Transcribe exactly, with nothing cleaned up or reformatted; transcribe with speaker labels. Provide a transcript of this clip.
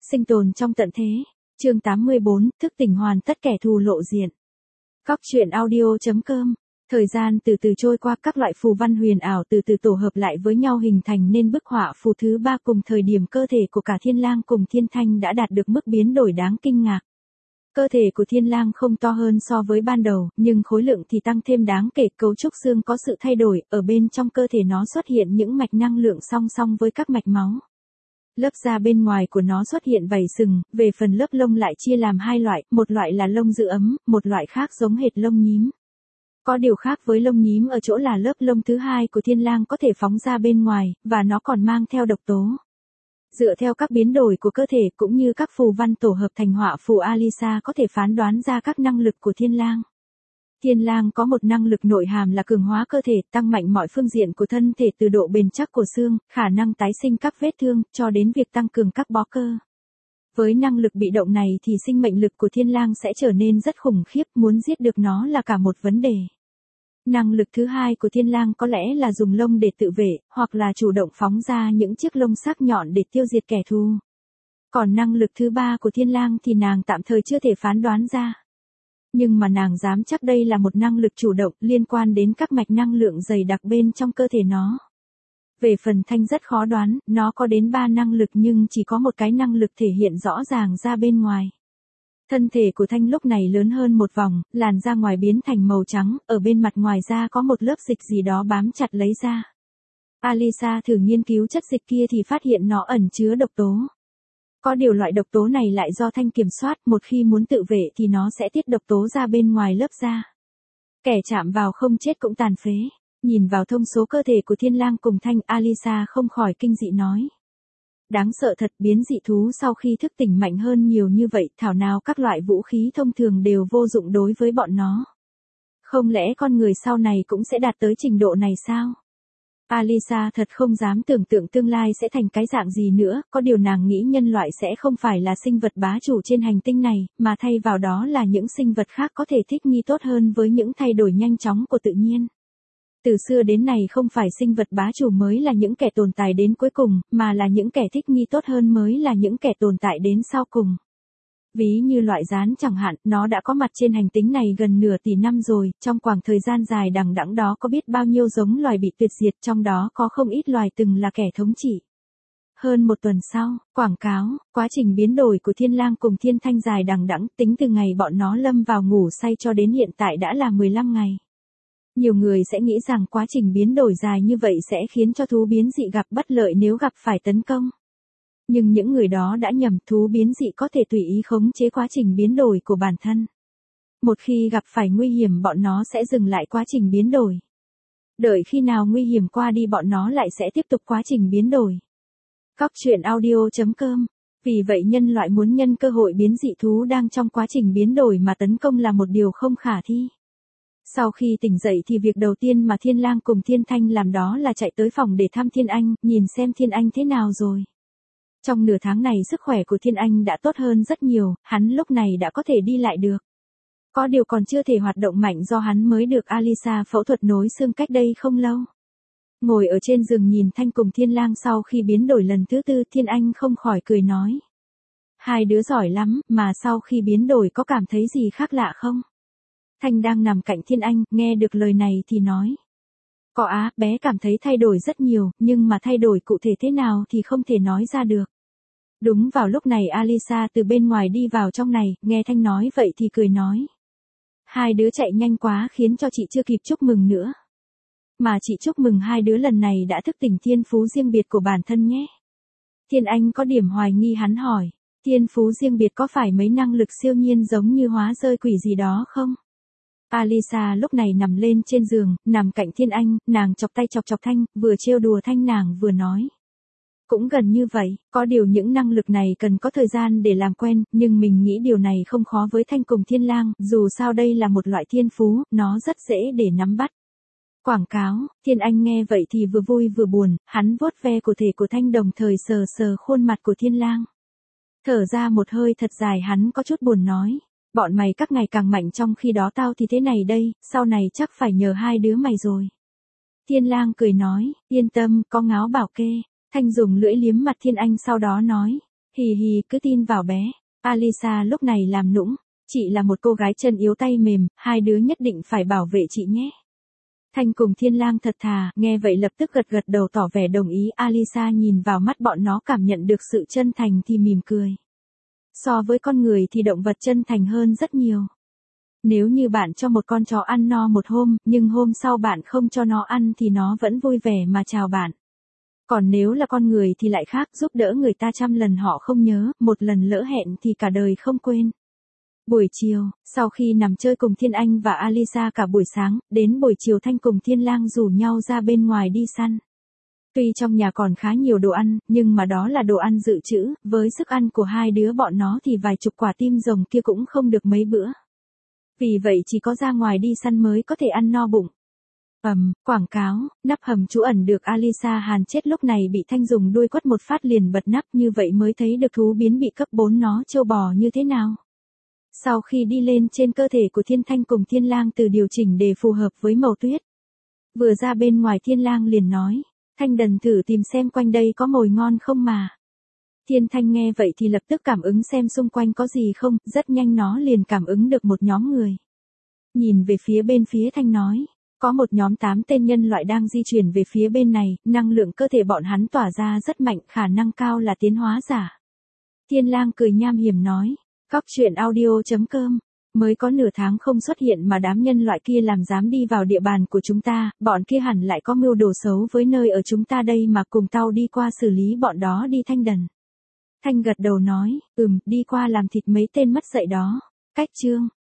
Speaker 1: Sinh tồn trong tận thế. Chương tám mươi bốn, thức tỉnh hoàn tất kẻ thù lộ diện. Góc truyện audio.com. Thời gian từ từ trôi qua, các loại phù văn huyền ảo từ từ tổ hợp lại với nhau hình thành nên bức họa phù thứ ba. Cùng thời điểm cơ thể của cả Thiên Lang cùng Thiên Thanh đã đạt được mức biến đổi đáng kinh ngạc. Cơ thể của Thiên Lang không to hơn so với ban đầu, nhưng khối lượng thì tăng thêm đáng kể. Cấu trúc xương có sự thay đổi, ở bên trong cơ thể nó xuất hiện những mạch năng lượng song song với các mạch máu. Lớp da bên ngoài của nó xuất hiện vảy sừng, về phần lớp lông lại chia làm hai loại, một loại là lông giữ ấm, một loại khác giống hệt lông nhím. Có điều khác với lông nhím ở chỗ là lớp lông thứ hai của Thiên Lang có thể phóng ra bên ngoài, và nó còn mang theo độc tố. Dựa theo các biến đổi của cơ thể cũng như các phù văn tổ hợp thành họa phù, Alisa có thể phán đoán ra các năng lực của Thiên Lang. Thiên Lang có một năng lực nội hàm là cường hóa cơ thể, tăng mạnh mọi phương diện của thân thể từ độ bền chắc của xương, khả năng tái sinh các vết thương, cho đến việc tăng cường các bó cơ. Với năng lực bị động này thì sinh mệnh lực của Thiên Lang sẽ trở nên rất khủng khiếp, muốn giết được nó là cả một vấn đề. Năng lực thứ hai của Thiên Lang có lẽ là dùng lông để tự vệ, hoặc là chủ động phóng ra những chiếc lông sắc nhọn để tiêu diệt kẻ thù. Còn năng lực thứ ba của Thiên Lang thì nàng tạm thời chưa thể phán đoán ra. Nhưng mà nàng dám chắc đây là một năng lực chủ động liên quan đến các mạch năng lượng dày đặc bên trong cơ thể nó. Về phần Thanh rất khó đoán, nó có đến ba năng lực nhưng chỉ có một cái năng lực thể hiện rõ ràng ra bên ngoài. Thân thể của Thanh lúc này lớn hơn một vòng, làn da ngoài biến thành màu trắng, ở bên mặt ngoài da có một lớp dịch gì đó bám chặt lấy da. Alisa thử nghiên cứu chất dịch kia thì phát hiện nó ẩn chứa độc tố. Có điều loại độc tố này lại do Thanh kiểm soát, một khi muốn tự vệ thì nó sẽ tiết độc tố ra bên ngoài lớp da. Kẻ chạm vào không chết cũng tàn phế. Nhìn vào thông số cơ thể của Thiên Lang cùng Thanh, Alisa không khỏi kinh dị nói. Đáng sợ thật, biến dị thú sau khi thức tỉnh mạnh hơn nhiều như vậy, thảo nào các loại vũ khí thông thường đều vô dụng đối với bọn nó. Không lẽ con người sau này cũng sẽ đạt tới trình độ này sao? Alisa thật không dám tưởng tượng tương lai sẽ thành cái dạng gì nữa, có điều nàng nghĩ nhân loại sẽ không phải là sinh vật bá chủ trên hành tinh này, mà thay vào đó là những sinh vật khác có thể thích nghi tốt hơn với những thay đổi nhanh chóng của tự nhiên. Từ xưa đến nay không phải sinh vật bá chủ mới là những kẻ tồn tại đến cuối cùng, mà là những kẻ thích nghi tốt hơn mới là những kẻ tồn tại đến sau cùng. Ví như loại gián chẳng hạn, nó đã có mặt trên hành tinh này gần nửa tỷ năm rồi, trong khoảng thời gian dài đằng đẵng đó có biết bao nhiêu giống loài bị tuyệt diệt, trong đó có không ít loài từng là kẻ thống trị. Hơn một tuần sau, quảng cáo, quá trình biến đổi của Thiên Lang cùng Thiên Thanh dài đằng đẵng, tính từ ngày bọn nó lâm vào ngủ say cho đến hiện tại đã là mười lăm ngày. Nhiều người sẽ nghĩ rằng quá trình biến đổi dài như vậy sẽ khiến cho thú biến dị gặp bất lợi nếu gặp phải tấn công. Nhưng những người đó đã nhầm, thú biến dị có thể tùy ý khống chế quá trình biến đổi của bản thân. Một khi gặp phải nguy hiểm bọn nó sẽ dừng lại quá trình biến đổi. Đợi khi nào nguy hiểm qua đi bọn nó lại sẽ tiếp tục quá trình biến đổi. Góc truyện audio.com. Vì vậy nhân loại muốn nhân cơ hội biến dị thú đang trong quá trình biến đổi mà tấn công là một điều không khả thi. Sau khi tỉnh dậy thì việc đầu tiên mà Thiên Lang cùng Thiên Thanh làm đó là chạy tới phòng để thăm Thiên Anh, nhìn xem Thiên Anh thế nào rồi. Trong nửa tháng này sức khỏe của Thiên Anh đã tốt hơn rất nhiều, hắn lúc này đã có thể đi lại được. Có điều còn chưa thể hoạt động mạnh do hắn mới được Alisa phẫu thuật nối xương cách đây không lâu. Ngồi ở trên giường nhìn Thanh cùng Thiên Lang sau khi biến đổi lần thứ tư, Thiên Anh không khỏi cười nói. Hai đứa giỏi lắm, mà sau khi biến đổi có cảm thấy gì khác lạ không? Thanh đang nằm cạnh Thiên Anh, nghe được lời này thì nói. Có á, bé cảm thấy thay đổi rất nhiều, nhưng mà thay đổi cụ thể thế nào thì không thể nói ra được. Đúng vào lúc này Alisa từ bên ngoài đi vào trong này, nghe Thanh nói vậy thì cười nói. Hai đứa chạy nhanh quá khiến cho chị chưa kịp chúc mừng nữa. Mà chị chúc mừng hai đứa lần này đã thức tỉnh thiên phú riêng biệt của bản thân nhé. Thiên Anh có điểm hoài nghi, hắn hỏi. Thiên phú riêng biệt có phải mấy năng lực siêu nhiên giống như hóa rơi quỷ gì đó không? Alisa lúc này nằm lên trên giường, nằm cạnh Thiên Anh, nàng chọc tay chọc chọc Thanh, vừa trêu đùa Thanh nàng vừa nói. Cũng gần như vậy, có điều những năng lực này cần có thời gian để làm quen, nhưng mình nghĩ điều này không khó với Thanh cùng Thiên Lang, dù sao đây là một loại thiên phú, nó rất dễ để nắm bắt. Quảng cáo, Thiên Anh nghe vậy thì vừa vui vừa buồn, hắn vuốt ve cổ thể của Thanh đồng thời sờ sờ khuôn mặt của Thiên Lang. Thở ra một hơi thật dài, hắn có chút buồn nói. Bọn mày các ngày càng mạnh trong khi đó tao thì thế này đây, sau này chắc phải nhờ hai đứa mày rồi. Thiên Lang cười nói, yên tâm, có ngáo bảo kê. Thanh dùng lưỡi liếm mặt Thiên Anh sau đó nói, Hì hì cứ tin vào bé. Alisa lúc này làm nũng. Chị là một cô gái chân yếu tay mềm, hai đứa nhất định phải bảo vệ chị nhé. Thanh cùng Thiên Lang thật thà, nghe vậy lập tức gật gật đầu tỏ vẻ đồng ý. Alisa nhìn vào mắt bọn nó cảm nhận được sự chân thành thì mỉm cười. So với con người thì động vật chân thành hơn rất nhiều. Nếu như bạn cho một con chó ăn no một hôm, nhưng hôm sau bạn không cho nó ăn thì nó vẫn vui vẻ mà chào bạn. Còn nếu là con người thì lại khác, giúp đỡ người ta trăm lần họ không nhớ, một lần lỡ hẹn thì cả đời không quên. Buổi chiều, sau khi nằm chơi cùng Thiên Anh và Alisa cả buổi sáng, đến buổi chiều Thanh cùng Thiên Lang rủ nhau ra bên ngoài đi săn. Tuy trong nhà còn khá nhiều đồ ăn, nhưng mà đó là đồ ăn dự trữ, với sức ăn của hai đứa bọn nó thì vài chục quả tim rồng kia cũng không được mấy bữa. Vì vậy chỉ có ra ngoài đi săn mới có thể ăn no bụng. Ầm, quảng cáo, nắp hầm trú ẩn được Alisa hàn chết lúc này bị Thanh dùng đuôi quất một phát liền bật nắp, như vậy mới thấy được thú biến bị cấp bốn nó trâu bò như thế nào. Sau khi đi lên trên cơ thể của Thiên Thanh cùng Thiên Lang từ điều chỉnh để phù hợp với màu tuyết. Vừa ra bên ngoài Thiên Lang liền nói, Thanh đần thử tìm xem quanh đây có mồi ngon không mà. Thiên Thanh nghe vậy thì lập tức cảm ứng xem xung quanh có gì không, rất nhanh nó liền cảm ứng được một nhóm người. Nhìn về phía bên phía Thanh nói, có một nhóm tám tên nhân loại đang di chuyển về phía bên này, năng lượng cơ thể bọn hắn tỏa ra rất mạnh, khả năng cao là tiến hóa giả. Thiên Lang cười nham hiểm nói, Cóc truyện audio chấm com, mới có nửa tháng không xuất hiện mà đám nhân loại kia làm dám đi vào địa bàn của chúng ta, bọn kia hẳn lại có mưu đồ xấu với nơi ở chúng ta đây mà, cùng tao đi qua xử lý bọn đó đi Thanh đần. Thanh gật đầu nói, ừm, đi qua làm thịt mấy tên mất dạy đó. Cách chương